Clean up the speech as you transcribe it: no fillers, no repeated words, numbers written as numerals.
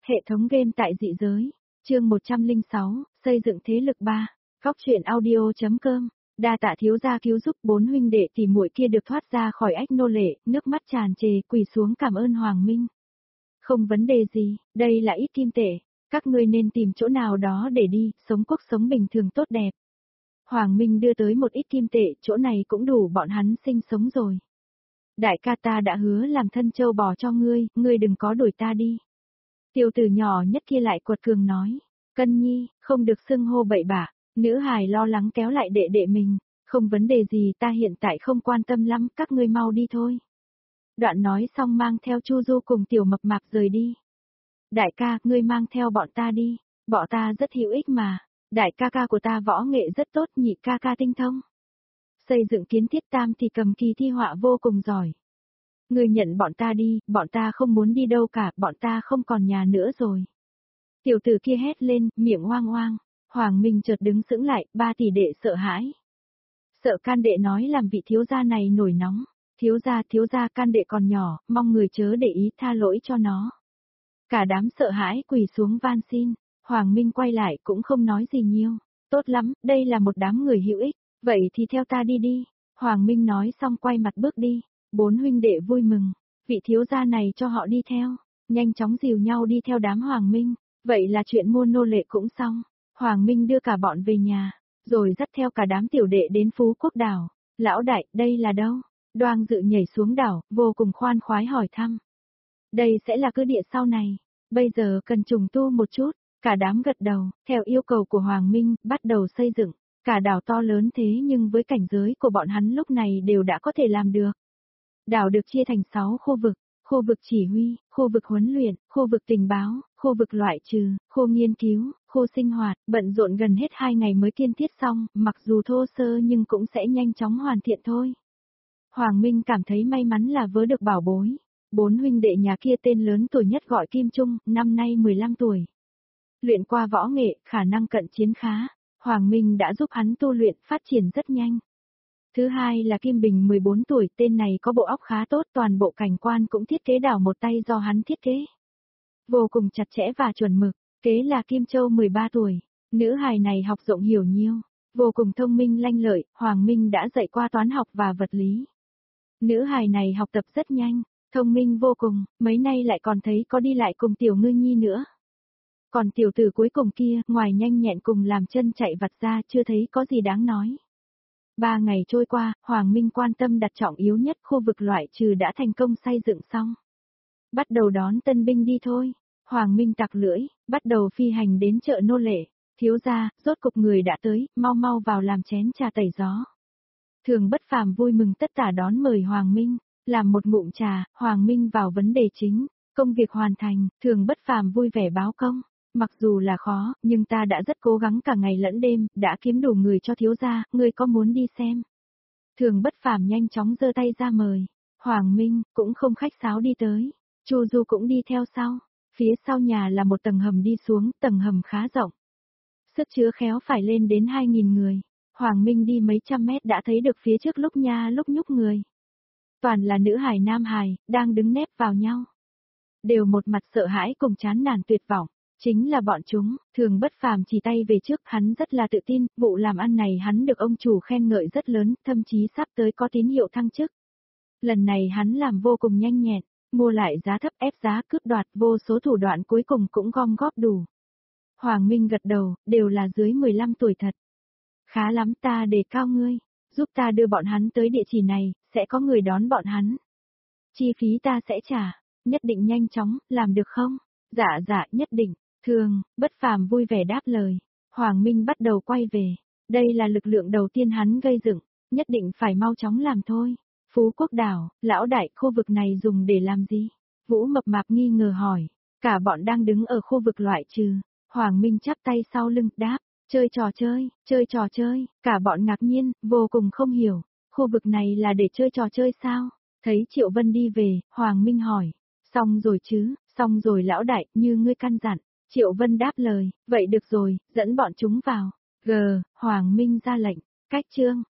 Hệ thống game tại dị giới. Chương 106, xây dựng thế lực 3. Góc truyện audio.com. Đa tạ thiếu gia cứu giúp, 4 huynh đệ tỷ muội kia được thoát ra khỏi ách nô lệ, nước mắt tràn trề quỳ xuống cảm ơn Hoàng Minh. Không vấn đề gì, đây là ít kim tệ, các ngươi nên tìm chỗ nào đó để đi, sống cuộc sống bình thường tốt đẹp. Hoàng Minh đưa tới một ít kim tệ, chỗ này cũng đủ bọn hắn sinh sống rồi. Đại ca ta đã hứa làm thân châu bò cho ngươi đừng có đuổi ta đi. Tiểu tử nhỏ nhất kia lại quật cường nói, Cân Nhi, không được xưng hô bậy bạ. Nữ hài lo lắng kéo lại đệ đệ mình, không vấn đề gì, ta hiện tại không quan tâm lắm, các ngươi mau đi thôi. Đoạn nói xong mang theo Chu Du cùng tiểu mập mạp rời đi. Đại ca, ngươi mang theo bọn ta đi, bọn ta rất hữu ích mà, đại ca ca của ta võ nghệ rất tốt, nhị ca ca tinh thông. Xây dựng kiến thiết, tam thì cầm kỳ thi họa vô cùng giỏi. Ngươi nhận bọn ta đi, bọn ta không muốn đi đâu cả, bọn ta không còn nhà nữa rồi. Tiểu tử kia hét lên, miệng oang oang. Hoàng Minh chợt đứng sững lại, 3 tỷ đệ sợ hãi. Sợ Can đệ nói làm vị thiếu gia này nổi nóng. Thiếu gia Can đệ còn nhỏ, mong người chớ để ý, tha lỗi cho nó. Cả đám sợ hãi quỳ xuống van xin. Hoàng Minh quay lại cũng không nói gì nhiều. Tốt lắm, đây là một đám người hữu ích, vậy thì theo ta đi đi. Hoàng Minh nói xong quay mặt bước đi. 4 huynh đệ vui mừng, vị thiếu gia này cho họ đi theo. Nhanh chóng dìu nhau đi theo đám Hoàng Minh. Vậy là chuyện mua nô lệ cũng xong. Hoàng Minh đưa cả bọn về nhà, rồi dắt theo cả đám tiểu đệ đến Phú Quốc đảo. Lão đại, đây là đâu? Đoan Dự nhảy xuống đảo, vô cùng khoan khoái hỏi thăm. Đây sẽ là cứ địa sau này, bây giờ cần trùng tu một chút. Cả đám gật đầu, theo yêu cầu của Hoàng Minh, bắt đầu xây dựng. Cả đảo to lớn thế nhưng với cảnh giới của bọn hắn lúc này đều đã có thể làm được. Đảo được chia thành 6 khu vực. Khu vực chỉ huy, khu vực huấn luyện, khu vực tình báo, khu vực loại trừ, khu nghiên cứu, khu sinh hoạt, bận rộn gần hết 2 ngày mới kiên thiết xong, mặc dù thô sơ nhưng cũng sẽ nhanh chóng hoàn thiện thôi. Hoàng Minh cảm thấy may mắn là vớ được bảo bối. 4 huynh đệ nhà kia tên lớn tuổi nhất gọi Kim Trung, năm nay 15 tuổi. Luyện qua võ nghệ, khả năng cận chiến khá. Hoàng Minh đã giúp hắn tu luyện phát triển rất nhanh. Thứ hai là Kim Bình 14 tuổi, tên này có bộ óc khá tốt, toàn bộ cảnh quan cũng thiết kế đảo một tay do hắn thiết kế. Vô cùng chặt chẽ và chuẩn mực. Kế là Kim Châu 13 tuổi, nữ hài này học rộng hiểu nhiều, vô cùng thông minh lanh lợi, Hoàng Minh đã dạy qua toán học và vật lý. Nữ hài này học tập rất nhanh, thông minh vô cùng, mấy nay lại còn thấy có đi lại cùng Tiểu Ngư Nhi nữa. Còn tiểu tử cuối cùng kia, ngoài nhanh nhẹn cùng làm chân chạy vặt ra chưa thấy có gì đáng nói. 3 ngày trôi qua, Hoàng Minh quan tâm đặt trọng yếu nhất khu vực loại trừ đã thành công xây dựng xong. Bắt đầu đón tân binh đi thôi. Hoàng Minh tặc lưỡi, bắt đầu phi hành đến chợ nô lệ. Thiếu gia, rốt cục người đã tới, mau mau vào làm chén trà tẩy gió. Thường Bất Phàm vui mừng tất tả đón mời Hoàng Minh, làm một ngụm trà, Hoàng Minh vào vấn đề chính, công việc hoàn thành, Thường Bất Phàm vui vẻ báo công. Mặc dù là khó, nhưng ta đã rất cố gắng cả ngày lẫn đêm, đã kiếm đủ người cho thiếu gia, ngươi có muốn đi xem? Thường Bất Phàm nhanh chóng giơ tay ra mời. Hoàng Minh cũng không khách sáo đi tới. Chu Du cũng đi theo sau. Phía sau nhà là một tầng hầm đi xuống, tầng hầm khá rộng. Sức chứa khéo phải lên đến 2.000 người. Hoàng Minh đi mấy trăm mét đã thấy được phía trước lúc nha lúc nhúc người. Toàn là nữ hài nam hài, đang đứng nép vào nhau. Đều một mặt sợ hãi cùng chán nản tuyệt vọng. Chính là bọn chúng. Thường Bất Phàm chỉ tay về trước, hắn rất là tự tin, vụ làm ăn này hắn được ông chủ khen ngợi rất lớn, thậm chí sắp tới có tín hiệu thăng chức. Lần này hắn làm vô cùng nhanh nhẹn, mua lại giá thấp ép giá cướp đoạt, vô số thủ đoạn cuối cùng cũng gom góp đủ. Hoàng Minh gật đầu, đều là dưới 15 tuổi thật. Khá lắm, ta đề cao ngươi, giúp ta đưa bọn hắn tới địa chỉ này, sẽ có người đón bọn hắn. Chi phí ta sẽ trả, nhất định nhanh chóng, làm được không? Dạ, nhất định. Thường Bất Phàm vui vẻ đáp lời. Hoàng Minh bắt đầu quay về. Đây là lực lượng đầu tiên hắn gây dựng, nhất định phải mau chóng làm thôi. Phú Quốc đảo, lão đại, khu vực này dùng để làm gì? Vũ Mập Mạp nghi ngờ hỏi. Cả bọn đang đứng ở khu vực loại trừ. Hoàng Minh chắp tay sau lưng, đáp. Chơi trò chơi, cả bọn ngạc nhiên, vô cùng không hiểu. Khu vực này là để chơi trò chơi sao? Thấy Triệu Vân đi về, Hoàng Minh hỏi. Xong rồi chứ, xong rồi lão đại, như ngươi căn dặn. Triệu Vân đáp lời, vậy được rồi, dẫn bọn chúng vào. Hoàng Minh ra lệnh, cách chương.